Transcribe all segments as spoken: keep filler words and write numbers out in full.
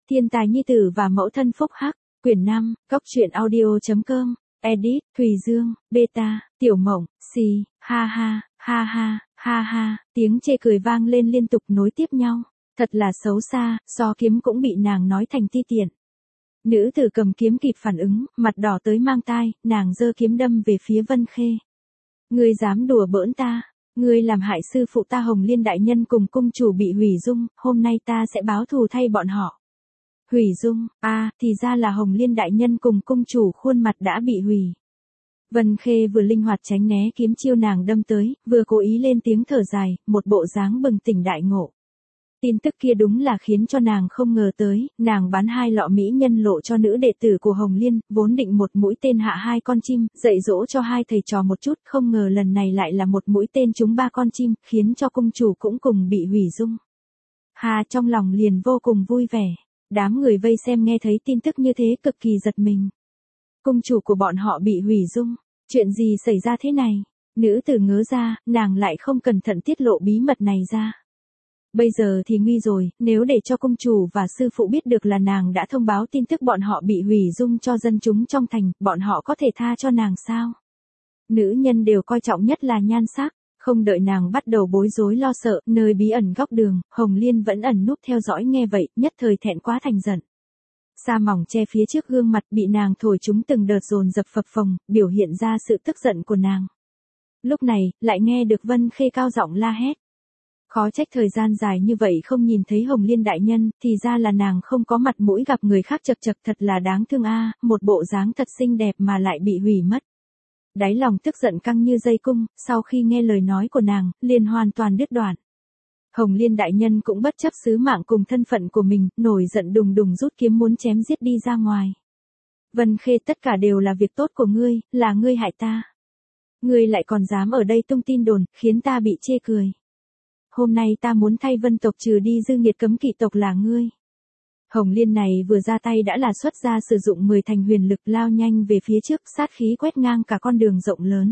Thiên tài nhi tử và mẫu thân phúc hắc, quyển năm, góc truyện audio.com, edit, Thùy Dương, beta, Tiểu Mộng, xì, ha ha, ha ha, ha ha, tiếng chê cười vang lên liên tục nối tiếp nhau, thật là xấu xa, so kiếm cũng bị nàng nói thành ti tiện. Nữ tử cầm kiếm kịp phản ứng, mặt đỏ tới mang tai, nàng giơ kiếm đâm về phía Vân Khê. Ngươi dám đùa bỡn ta, ngươi làm hại sư phụ ta Hồng Liên đại nhân cùng cung chủ bị hủy dung, hôm nay ta sẽ báo thù thay bọn họ. Hủy dung, a, à, thì ra là Hồng Liên đại nhân cùng cung chủ khuôn mặt đã bị hủy. Vân Khê vừa linh hoạt tránh né kiếm chiêu nàng đâm tới, vừa cố ý lên tiếng thở dài, một bộ dáng bừng tỉnh đại ngộ. Tin tức kia đúng là khiến cho nàng không ngờ tới, nàng bán hai lọ mỹ nhân lộ cho nữ đệ tử của Hồng Liên, vốn định một mũi tên hạ hai con chim, dạy dỗ cho hai thầy trò một chút, không ngờ lần này lại là một mũi tên trúng ba con chim, khiến cho cung chủ cũng cùng bị hủy dung. Hà trong lòng liền vô cùng vui vẻ, đám người vây xem nghe thấy tin tức như thế cực kỳ giật mình. Cung chủ của bọn họ bị hủy dung, chuyện gì xảy ra thế này? Nữ tử ngớ ra, nàng lại không cẩn thận tiết lộ bí mật này ra. Bây giờ thì nguy rồi, nếu để cho cung chủ và sư phụ biết được là nàng đã thông báo tin tức bọn họ bị hủy dung cho dân chúng trong thành, bọn họ có thể tha cho nàng sao? Nữ nhân đều coi trọng nhất là nhan sắc, không đợi nàng bắt đầu bối rối lo sợ, nơi bí ẩn góc đường, Hồng Liên vẫn ẩn núp theo dõi nghe vậy, nhất thời thẹn quá thành giận. Sa mỏng che phía trước gương mặt bị nàng thổi chúng từng đợt dồn dập phập phồng, biểu hiện ra sự tức giận của nàng. Lúc này, lại nghe được Vân Khê cao giọng la hét. Khó trách thời gian dài như vậy không nhìn thấy Hồng Liên đại nhân, thì ra là nàng không có mặt mũi gặp người khác chật chật, thật là đáng thương a, một bộ dáng thật xinh đẹp mà lại bị hủy mất. Đáy lòng tức giận căng như dây cung, sau khi nghe lời nói của nàng, liền hoàn toàn đứt đoạn. Hồng Liên đại nhân cũng bất chấp sứ mạng cùng thân phận của mình, nổi giận đùng đùng rút kiếm muốn chém giết đi ra ngoài. Vân Khê, tất cả đều là việc tốt của ngươi, là ngươi hại ta. Ngươi lại còn dám ở đây tung tin đồn, khiến ta bị chê cười. Hôm nay ta muốn thay Vân tộc trừ đi dư nghiệt cấm kỵ tộc là ngươi. Hồng Liên này vừa ra tay đã là xuất ra sử dụng mười thành huyền lực lao nhanh về phía trước, sát khí quét ngang cả con đường rộng lớn.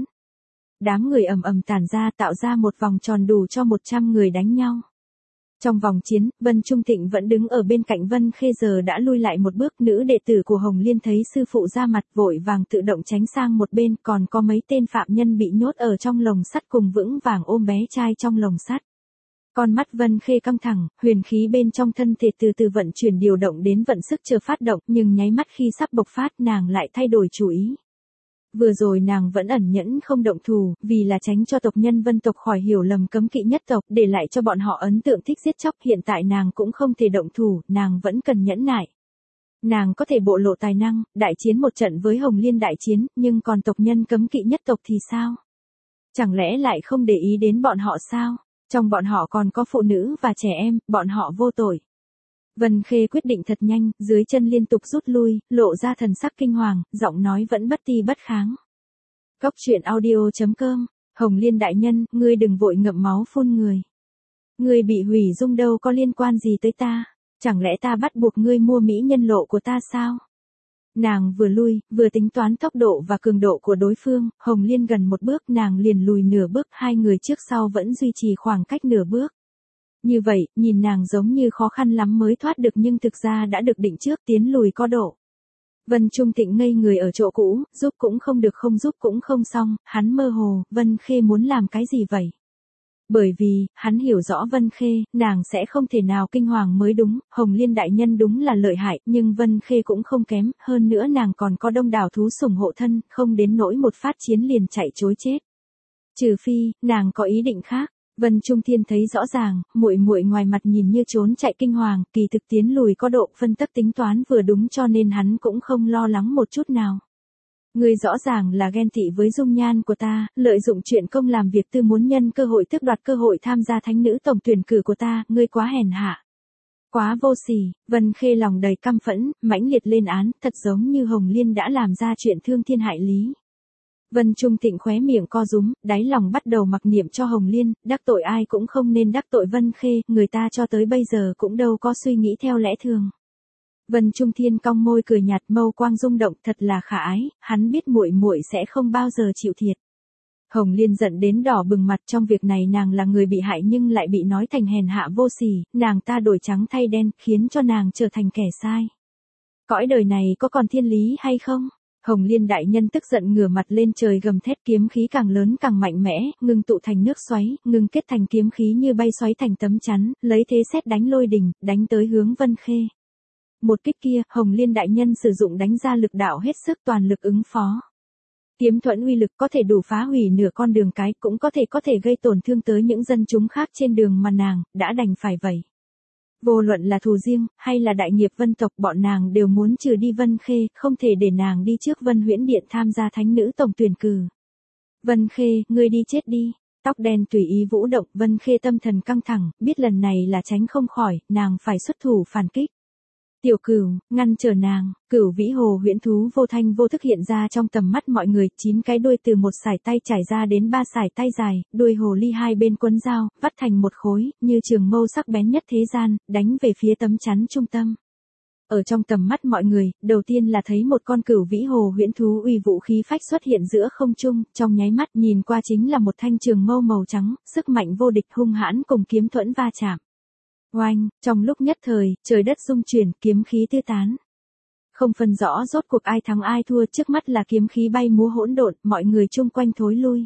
Đám người ầm ầm tản ra tạo ra một vòng tròn đủ cho một trăm người đánh nhau. Trong vòng chiến, Vân Trung Thịnh vẫn đứng ở bên cạnh Vân Khê giờ đã lui lại một bước, nữ đệ tử của Hồng Liên thấy sư phụ ra mặt vội vàng tự động tránh sang một bên, còn có mấy tên phạm nhân bị nhốt ở trong lồng sắt cùng vững vàng ôm bé trai trong lồng sắt. Con mắt Vân Khê căng thẳng, huyền khí bên trong thân thể từ từ vận chuyển điều động đến vận sức chờ phát động, nhưng nháy mắt khi sắp bộc phát nàng lại thay đổi chủ ý. Vừa rồi nàng vẫn ẩn nhẫn không động thủ, vì là tránh cho tộc nhân Vân tộc khỏi hiểu lầm cấm kỵ nhất tộc, để lại cho bọn họ ấn tượng thích giết chóc, hiện tại nàng cũng không thể động thủ, nàng vẫn cần nhẫn nại. Nàng có thể bộ lộ tài năng, đại chiến một trận với Hồng Liên đại chiến, nhưng còn tộc nhân cấm kỵ nhất tộc thì sao? Chẳng lẽ lại không để ý đến bọn họ sao? Trong bọn họ còn có phụ nữ và trẻ em, bọn họ vô tội. Vân Khê quyết định thật nhanh, dưới chân liên tục rút lui, lộ ra thần sắc kinh hoàng, giọng nói vẫn bất ti bất kháng. Góc truyện audio.com, Hồng Liên đại nhân, ngươi đừng vội ngậm máu phun người. Ngươi bị hủy dung đâu có liên quan gì tới ta, chẳng lẽ ta bắt buộc ngươi mua mỹ nhân lộ của ta sao? Nàng vừa lui, vừa tính toán tốc độ và cường độ của đối phương, Hồng Liên gần một bước nàng liền lùi nửa bước, hai người trước sau vẫn duy trì khoảng cách nửa bước. Như vậy, nhìn nàng giống như khó khăn lắm mới thoát được nhưng thực ra đã được định trước tiến lùi có độ. Vân Trung Thịnh ngây người ở chỗ cũ, giúp cũng không được không giúp cũng không xong, hắn mơ hồ, Vân Khê muốn làm cái gì vậy? Bởi vì, hắn hiểu rõ Vân Khê, nàng sẽ không thể nào kinh hoàng mới đúng, Hồng Liên đại nhân đúng là lợi hại, nhưng Vân Khê cũng không kém, hơn nữa nàng còn có đông đảo thú sủng hộ thân, không đến nỗi một phát chiến liền chạy trối chết. Trừ phi, nàng có ý định khác. Vân Trung Thiên thấy rõ ràng, muội muội ngoài mặt nhìn như trốn chạy kinh hoàng, kỳ thực tiến lùi có độ, phân tích tính toán vừa đúng cho nên hắn cũng không lo lắng một chút nào. Ngươi rõ ràng là ghen tị với dung nhan của ta, lợi dụng chuyện công làm việc tư muốn nhân cơ hội tước đoạt cơ hội tham gia thánh nữ tổng tuyển cử của ta, ngươi quá hèn hạ. Quá vô sỉ, Vân Khê lòng đầy căm phẫn, mãnh liệt lên án, thật giống như Hồng Liên đã làm ra chuyện thương thiên hại lý. Vân Trung Thịnh khóe miệng co rúm, đáy lòng bắt đầu mặc niệm cho Hồng Liên, đắc tội ai cũng không nên đắc tội Vân Khê, người ta cho tới bây giờ cũng đâu có suy nghĩ theo lẽ thường. Vân Trung Thiên cong môi cười nhạt, mâu quang rung động, thật là khả ái, hắn biết muội muội sẽ không bao giờ chịu thiệt. Hồng Liên giận đến đỏ bừng mặt, trong việc này nàng là người bị hại nhưng lại bị nói thành hèn hạ vô sỉ, nàng ta đổi trắng thay đen, khiến cho nàng trở thành kẻ sai. Cõi đời này có còn thiên lý hay không? Hồng Liên đại nhân tức giận ngửa mặt lên trời gầm thét, kiếm khí càng lớn càng mạnh mẽ, ngưng tụ thành nước xoáy, ngưng kết thành kiếm khí như bay xoáy thành tấm chắn, lấy thế sét đánh lôi đình, đánh tới hướng Vân Khê. Một kích kia, Hồng Liên đại nhân sử dụng đánh ra lực đạo hết sức, toàn lực ứng phó. Kiếm thuẫn uy lực có thể đủ phá hủy nửa con đường cái, cũng có thể có thể gây tổn thương tới những dân chúng khác trên đường mà nàng đã đành phải vậy. Vô luận là thù riêng, hay là đại nghiệp Vân tộc, bọn nàng đều muốn trừ đi Vân Khê, không thể để nàng đi trước Vân Huyễn Điện tham gia thánh nữ tổng tuyển cử. Vân Khê, ngươi đi chết đi. Tóc đen tùy ý vũ động, Vân Khê tâm thần căng thẳng, biết lần này là tránh không khỏi, nàng phải xuất thủ phản kích. Tiểu Cửu, ngăn trở nàng. Cửu vĩ hồ huyễn thú vô thanh vô thức hiện ra trong tầm mắt mọi người, chín cái đuôi từ một sải tay trải ra đến ba sải tay dài, đuôi hồ ly hai bên quấn dao, vắt thành một khối, như trường mâu sắc bén nhất thế gian, đánh về phía tấm chắn trung tâm. Ở trong tầm mắt mọi người, đầu tiên là thấy một con cửu vĩ hồ huyễn thú uy vũ khí phách xuất hiện giữa không trung, trong nháy mắt nhìn qua chính là một thanh trường mâu màu trắng, sức mạnh vô địch, hung hãn cùng kiếm thuẫn va chạm. Oanh, trong lúc nhất thời, trời đất rung chuyển, kiếm khí tứ tán. Không phân rõ rốt cuộc ai thắng ai thua, trước mắt là kiếm khí bay múa hỗn độn, mọi người chung quanh thối lui.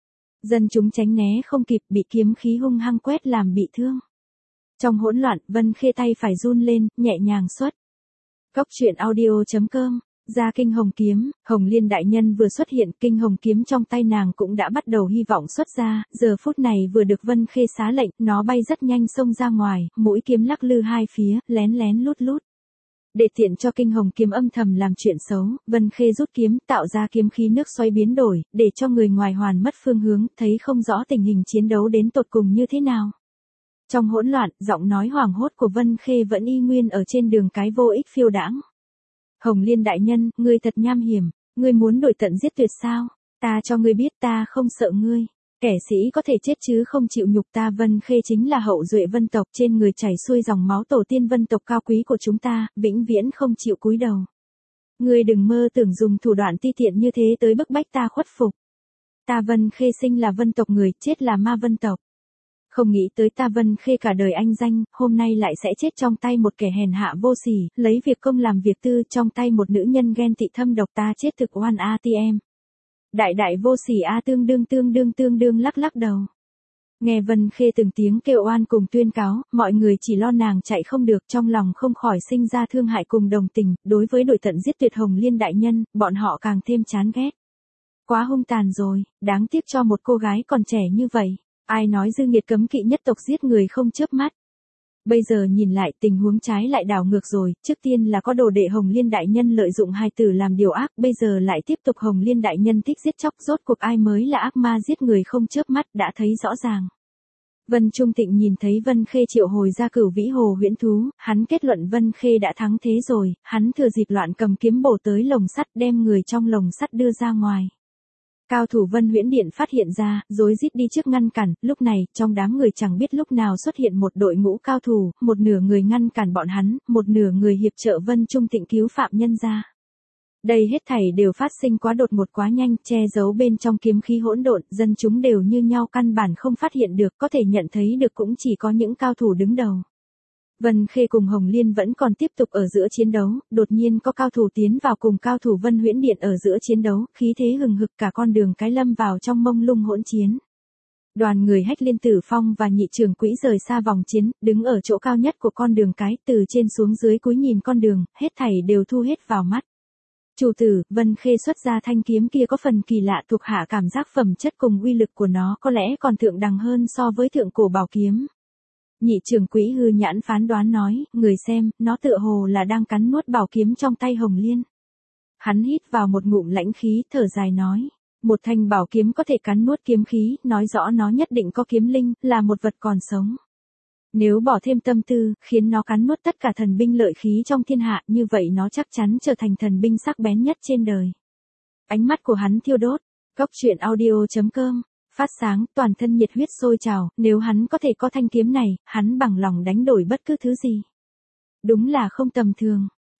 Dân chúng tránh né không kịp, bị kiếm khí hung hăng quét làm bị thương. Trong hỗn loạn, Vân Khê tay phải run lên, nhẹ nhàng xuất. Cốc truyện audio chấm com. Ra kinh hồng kiếm, Hồng Liên đại nhân vừa xuất hiện, kinh hồng kiếm trong tay nàng cũng đã bắt đầu hy vọng xuất ra, giờ phút này vừa được Vân Khê xá lệnh, nó bay rất nhanh xông ra ngoài, mũi kiếm lắc lư hai phía, lén lén lút lút. Để tiện cho kinh hồng kiếm âm thầm làm chuyện xấu, Vân Khê rút kiếm, tạo ra kiếm khí nước xoáy biến đổi, để cho người ngoài hoàn mất phương hướng, thấy không rõ tình hình chiến đấu đến tột cùng như thế nào. Trong hỗn loạn, giọng nói hoảng hốt của Vân Khê vẫn y nguyên ở trên đường cái vô ích phiêu đãng. Hồng Liên đại nhân, ngươi thật nham hiểm, ngươi muốn đổi tận giết tuyệt sao? Ta cho ngươi biết ta không sợ ngươi. Kẻ sĩ có thể chết chứ không chịu nhục ta. Vân Khê chính là hậu duệ Vân tộc, trên người chảy xuôi dòng máu tổ tiên Vân tộc cao quý của chúng ta, vĩnh viễn không chịu cúi đầu. Ngươi đừng mơ tưởng dùng thủ đoạn ti tiện như thế tới bức bách ta khuất phục. Ta Vân Khê sinh là Vân tộc người, chết là ma Vân tộc. Không nghĩ tới ta Vân Khê cả đời anh danh, hôm nay lại sẽ chết trong tay một kẻ hèn hạ vô sỉ, lấy việc công làm việc tư, trong tay một nữ nhân ghen tị thâm độc, ta chết thực oan a ti em. Đại đại vô sỉ a tương đương tương đương tương đương lắc lắc đầu. Nghe Vân Khê từng tiếng kêu oan cùng tuyên cáo, mọi người chỉ lo nàng chạy không được, trong lòng không khỏi sinh ra thương hại cùng đồng tình, đối với đổi tận giết tuyệt Hồng Liên đại nhân, bọn họ càng thêm chán ghét. Quá hung tàn rồi, đáng tiếc cho một cô gái còn trẻ như vậy. Ai nói dư nghiệt cấm kỵ nhất tộc giết người không chớp mắt. Bây giờ nhìn lại tình huống trái lại đảo ngược rồi, trước tiên là có đồ đệ Hồng Liên đại nhân lợi dụng hài tử làm điều ác, bây giờ lại tiếp tục Hồng Liên đại nhân thích giết chóc, rốt cuộc ai mới là ác ma giết người không chớp mắt, đã thấy rõ ràng. Vân Trung Tịnh nhìn thấy Vân Khê triệu hồi ra cửu vĩ hồ huyễn thú, hắn kết luận Vân Khê đã thắng thế rồi, hắn thừa dịp loạn cầm kiếm bổ tới lồng sắt, đem người trong lồng sắt đưa ra ngoài. Cao thủ Vân Huyễn Điện phát hiện ra, rối rít đi trước ngăn cản, lúc này, trong đám người chẳng biết lúc nào xuất hiện một đội ngũ cao thủ, một nửa người ngăn cản bọn hắn, một nửa người hiệp trợ Vân Trung Tịnh cứu phạm nhân ra. Đây hết thảy đều phát sinh quá đột ngột quá nhanh, che giấu bên trong kiếm khí hỗn độn, dân chúng đều như nhau căn bản không phát hiện được, có thể nhận thấy được cũng chỉ có những cao thủ đứng đầu. Vân Khê cùng Hồng Liên vẫn còn tiếp tục ở giữa chiến đấu, đột nhiên có cao thủ tiến vào cùng cao thủ Vân Huyễn Điện ở giữa chiến đấu, khí thế hừng hực, cả con đường cái lâm vào trong mông lung hỗn chiến. Đoàn người Hách Liên Tử Phong và Nhị Trưởng Quỹ rời xa vòng chiến, đứng ở chỗ cao nhất của con đường cái, từ trên xuống dưới cúi nhìn con đường, hết thảy đều thu hết vào mắt. Chủ tử, Vân Khê xuất ra thanh kiếm kia có phần kỳ lạ, thuộc hạ cảm giác phẩm chất cùng uy lực của nó có lẽ còn thượng đẳng hơn so với thượng cổ bảo kiếm. Nhị Trưởng Quỹ hư nhãn phán đoán nói, người xem, nó tựa hồ là đang cắn nuốt bảo kiếm trong tay Hồng Liên. Hắn hít vào một ngụm lãnh khí, thở dài nói, một thanh bảo kiếm có thể cắn nuốt kiếm khí, nói rõ nó nhất định có kiếm linh, là một vật còn sống. Nếu bỏ thêm tâm tư, khiến nó cắn nuốt tất cả thần binh lợi khí trong thiên hạ, như vậy nó chắc chắn trở thành thần binh sắc bén nhất trên đời. Ánh mắt của hắn thiêu đốt, cốc truyện audio chấm com. Phát sáng, toàn thân nhiệt huyết sôi trào, nếu hắn có thể có thanh kiếm này, hắn bằng lòng đánh đổi bất cứ thứ gì. Đúng là không tầm thường.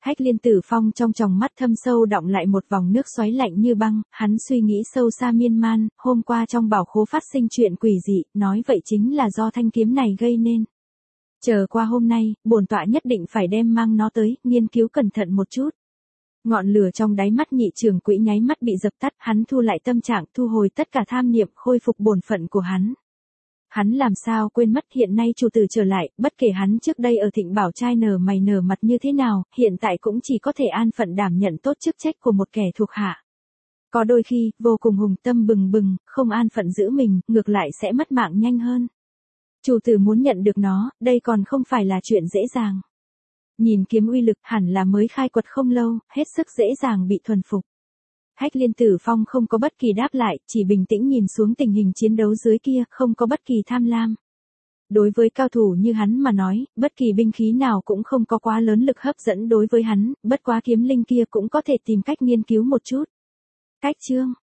Hách Liên Tử Phong trong tròng mắt thâm sâu đọng lại một vòng nước xoáy lạnh như băng, hắn suy nghĩ sâu xa miên man, hôm qua trong bảo khố phát sinh chuyện quỷ dị, nói vậy chính là do thanh kiếm này gây nên. Chờ qua hôm nay, bổn tọa nhất định phải đem mang nó tới, nghiên cứu cẩn thận một chút. Ngọn lửa trong đáy mắt nhị trưởng quỹ nháy mắt bị dập tắt, hắn thu lại tâm trạng, thu hồi tất cả tham niệm, khôi phục bổn phận của hắn. Hắn làm sao quên mất hiện nay chủ tử trở lại, bất kể hắn trước đây ở Thịnh Bảo trai nở mày nở mặt như thế nào, hiện tại cũng chỉ có thể an phận đảm nhận tốt chức trách của một kẻ thuộc hạ. Có đôi khi, vô cùng hùng tâm bừng bừng, không an phận giữ mình, ngược lại sẽ mất mạng nhanh hơn. Chủ tử muốn nhận được nó, đây còn không phải là chuyện dễ dàng. Nhìn kiếm uy lực hẳn là mới khai quật không lâu, hết sức dễ dàng bị thuần phục. Hách Liên Tử Phong không có bất kỳ đáp lại, chỉ bình tĩnh nhìn xuống tình hình chiến đấu dưới kia, không có bất kỳ tham lam. Đối với cao thủ như hắn mà nói, bất kỳ binh khí nào cũng không có quá lớn lực hấp dẫn đối với hắn, bất quá kiếm linh kia cũng có thể tìm cách nghiên cứu một chút. Cách chương